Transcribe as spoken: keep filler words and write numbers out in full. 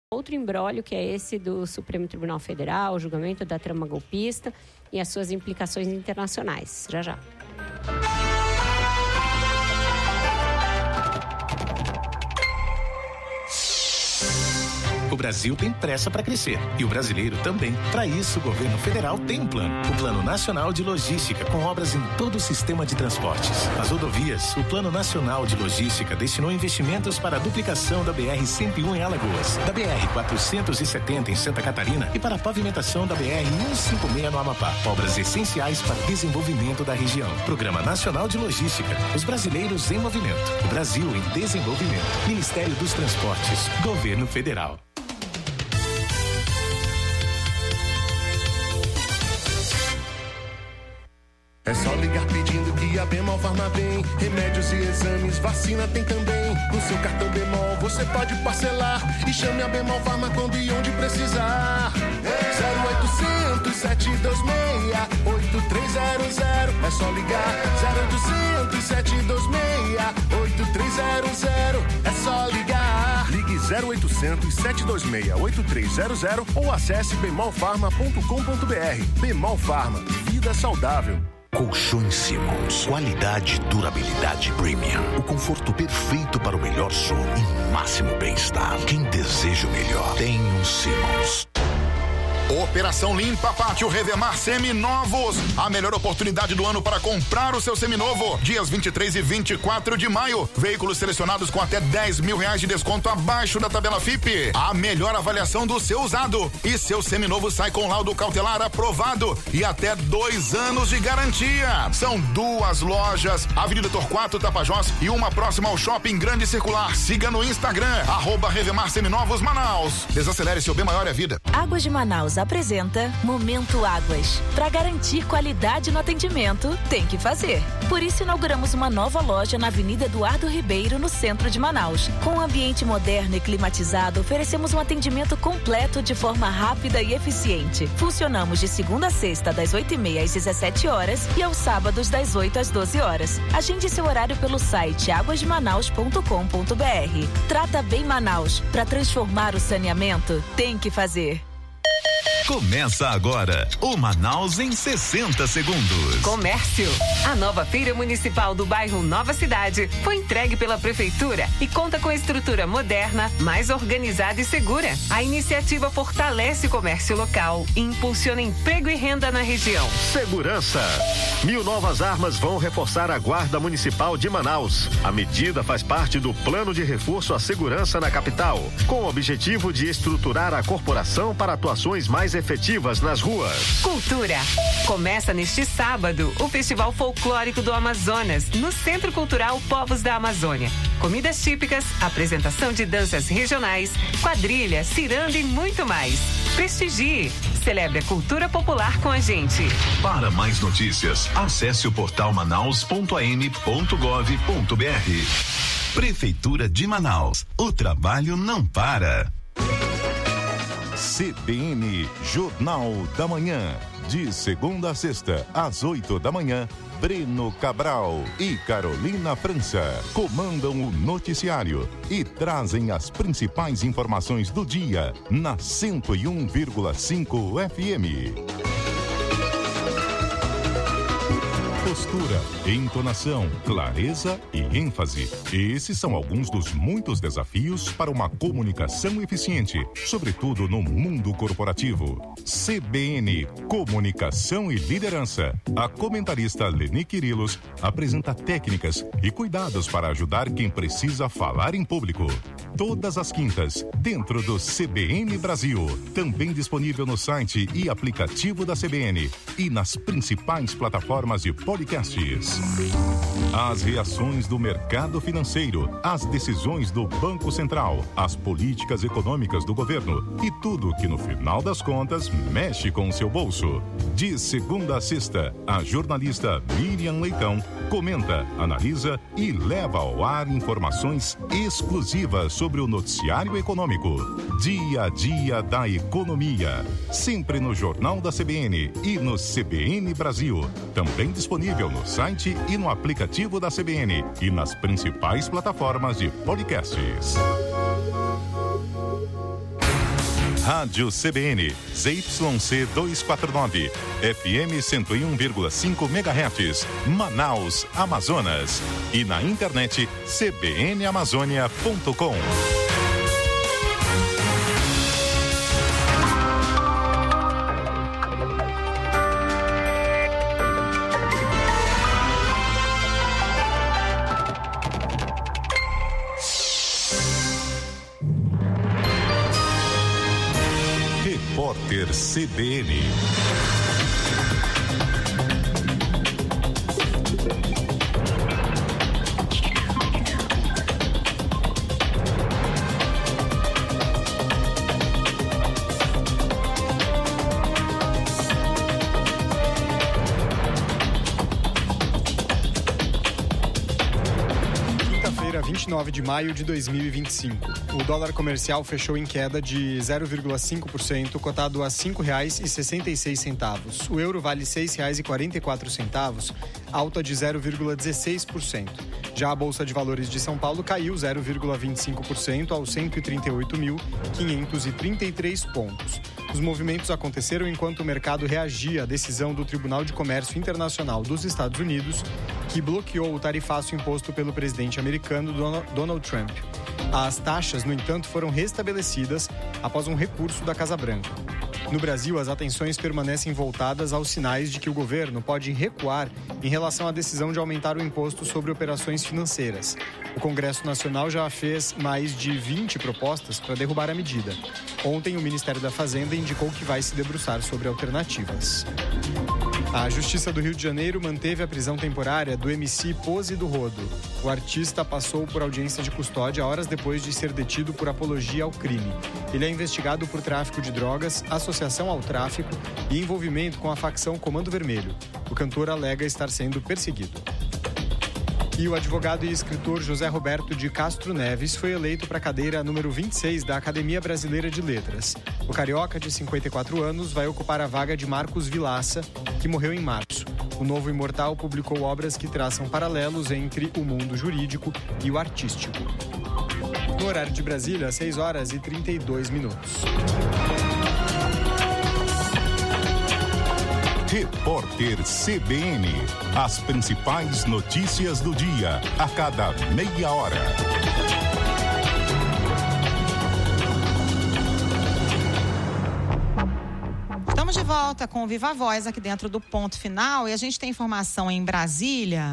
outro imbróglio, que é esse do Supremo Tribunal Federal, o julgamento da trama golpista e as suas implicações internacionais. Já, já. O Brasil tem pressa para crescer e o brasileiro também. Para isso, o governo federal tem um plano. O Plano Nacional de Logística, com obras em todo o sistema de transportes. As rodovias, o Plano Nacional de Logística destinou investimentos para a duplicação da B R cento e um em Alagoas, da B R quatrocentos e setenta em Santa Catarina e para a pavimentação da B R cento e cinquenta e seis no Amapá. Obras essenciais para o desenvolvimento da região. Programa Nacional de Logística. Os brasileiros em movimento. O Brasil em desenvolvimento. Ministério dos Transportes. Governo Federal. É só ligar pedindo que a Bemol Farma vem. Remédios e exames, vacina tem também. No seu cartão Bemol você pode parcelar. E chame a Bemol Farma quando e onde precisar. zero oitocentos, sete dois seis, oito três zero zero. É só ligar. zero oitocentos, sete dois seis, oito três zero zero. É só ligar. Ligue zero oitocentos, sete dois seis, oito três zero zero ou acesse bemol farma ponto com ponto b r. Bemol Farma. Vida saudável. Colchões Simmons, qualidade e durabilidade premium, o conforto perfeito para o melhor sono e máximo bem-estar. Quem deseja o melhor tem um Simmons. Operação Limpa Pátio Revemar Seminovos. A melhor oportunidade do ano para comprar o seu seminovo. Dias vinte e três e vinte e quatro de maio. Veículos selecionados com até dez mil reais de desconto abaixo da tabela F I P. A melhor avaliação do seu usado. E seu seminovo sai com laudo cautelar aprovado. E até dois anos de garantia. São duas lojas. Avenida Torquato Tapajós e uma próxima ao Shopping Grande Circular. Siga no Instagram. Arroba Revemar Seminovos Manaus. Desacelere seu bem maior é vida. Águas de Manaus apresenta Momento Águas. Para garantir qualidade no atendimento, tem que fazer. Por isso, inauguramos uma nova loja na Avenida Eduardo Ribeiro, no centro de Manaus. Com um ambiente moderno e climatizado, oferecemos um atendimento completo de forma rápida e eficiente. Funcionamos de segunda a sexta, das oito e meia às dezessete horas e aos sábados, das oito às doze horas. Agende seu horário pelo site águas de manaus ponto com ponto b r. Trata bem Manaus. Para transformar o saneamento, tem que fazer. Começa agora o Manaus em sessenta segundos. Comércio. A nova feira municipal do bairro Nova Cidade foi entregue pela prefeitura e conta com estrutura moderna, mais organizada e segura. A iniciativa fortalece o comércio local e impulsiona emprego e renda na região. Segurança. Mil novas armas vão reforçar a Guarda Municipal de Manaus. A medida faz parte do plano de reforço à segurança na capital, com o objetivo de estruturar a corporação para atuações mais efetivas nas ruas. Cultura. Começa neste sábado o Festival Folclórico do Amazonas, no Centro Cultural Povos da Amazônia. Comidas típicas, apresentação de danças regionais, quadrilha, ciranda e muito mais. Prestigie. Celebre a cultura popular com a gente. Para mais notícias, acesse o portal manaus ponto a m ponto gov ponto b r. Prefeitura de Manaus. O trabalho não para. C B N Jornal da Manhã. De segunda a sexta, às oito da manhã, Breno Cabral e Carolina França comandam o noticiário e trazem as principais informações do dia na cento e um vírgula cinco F M. Postura, entonação, clareza e ênfase. Esses são alguns dos muitos desafios para uma comunicação eficiente, sobretudo no mundo corporativo. C B N, Comunicação e Liderança. A comentarista Leni Quirilos apresenta técnicas e cuidados para ajudar quem precisa falar em público. Todas as quintas, dentro do C B N Brasil. Também disponível no site e aplicativo da C B N e nas principais plataformas de podcasts. As reações do mercado financeiro, as decisões do Banco Central, as políticas econômicas do governo e tudo que no final das contas mexe com o seu bolso. De segunda a sexta, a jornalista Miriam Leitão comenta, analisa e leva ao ar informações exclusivas sobre o noticiário econômico. Dia a dia da economia. Sempre no Jornal da C B N e no C B N Brasil. Também disponível no site e no aplicativo da C B N e nas principais plataformas de podcasts. Rádio C B N, Z Y C duzentos e quarenta e nove, F M cento e um vírgula cinco megahertz, Manaus, Amazonas. E na internet c b n amazônia ponto com. Repórter C B N. vinte e nove de maio de dois mil e vinte e cinco. O dólar comercial fechou em queda de zero vírgula cinco por cento, cotado a cinco reais e sessenta e seis centavos. O euro vale seis reais e quarenta e quatro centavos, alta de zero vírgula dezesseis por cento. Já a Bolsa de Valores de São Paulo caiu zero vírgula vinte e cinco por cento aos cento e trinta e oito mil, quinhentos e trinta e três pontos. Os movimentos aconteceram enquanto o mercado reagia à decisão do Tribunal de Comércio Internacional dos Estados Unidos, que bloqueou o tarifaço imposto pelo presidente americano Donald Trump. As taxas, no entanto, foram restabelecidas após um recurso da Casa Branca. No Brasil, as atenções permanecem voltadas aos sinais de que o governo pode recuar em relação à decisão de aumentar o imposto sobre operações financeiras. O Congresso Nacional já fez mais de vinte propostas para derrubar a medida. Ontem, o Ministério da Fazenda indicou que vai se debruçar sobre alternativas. A Justiça do Rio de Janeiro manteve a prisão temporária do M C Pose do Rodo. O artista passou por audiência de custódia horas depois de ser detido por apologia ao crime. Ele é investigado por tráfico de drogas, associação ao tráfico e envolvimento com a facção Comando Vermelho. O cantor alega estar sendo perseguido. E o advogado e escritor José Roberto de Castro Neves foi eleito para a cadeira número vinte e seis da Academia Brasileira de Letras. O carioca, de cinquenta e quatro anos, vai ocupar a vaga de Marcos Vilaça, que morreu em março. O novo imortal publicou obras que traçam paralelos entre o mundo jurídico e o artístico. No horário de Brasília, seis horas e trinta e dois minutos. Repórter C B N. As principais notícias do dia, a cada meia hora. Estamos de volta com o Viva Voz aqui dentro do Ponto Final e a gente tem informação em Brasília.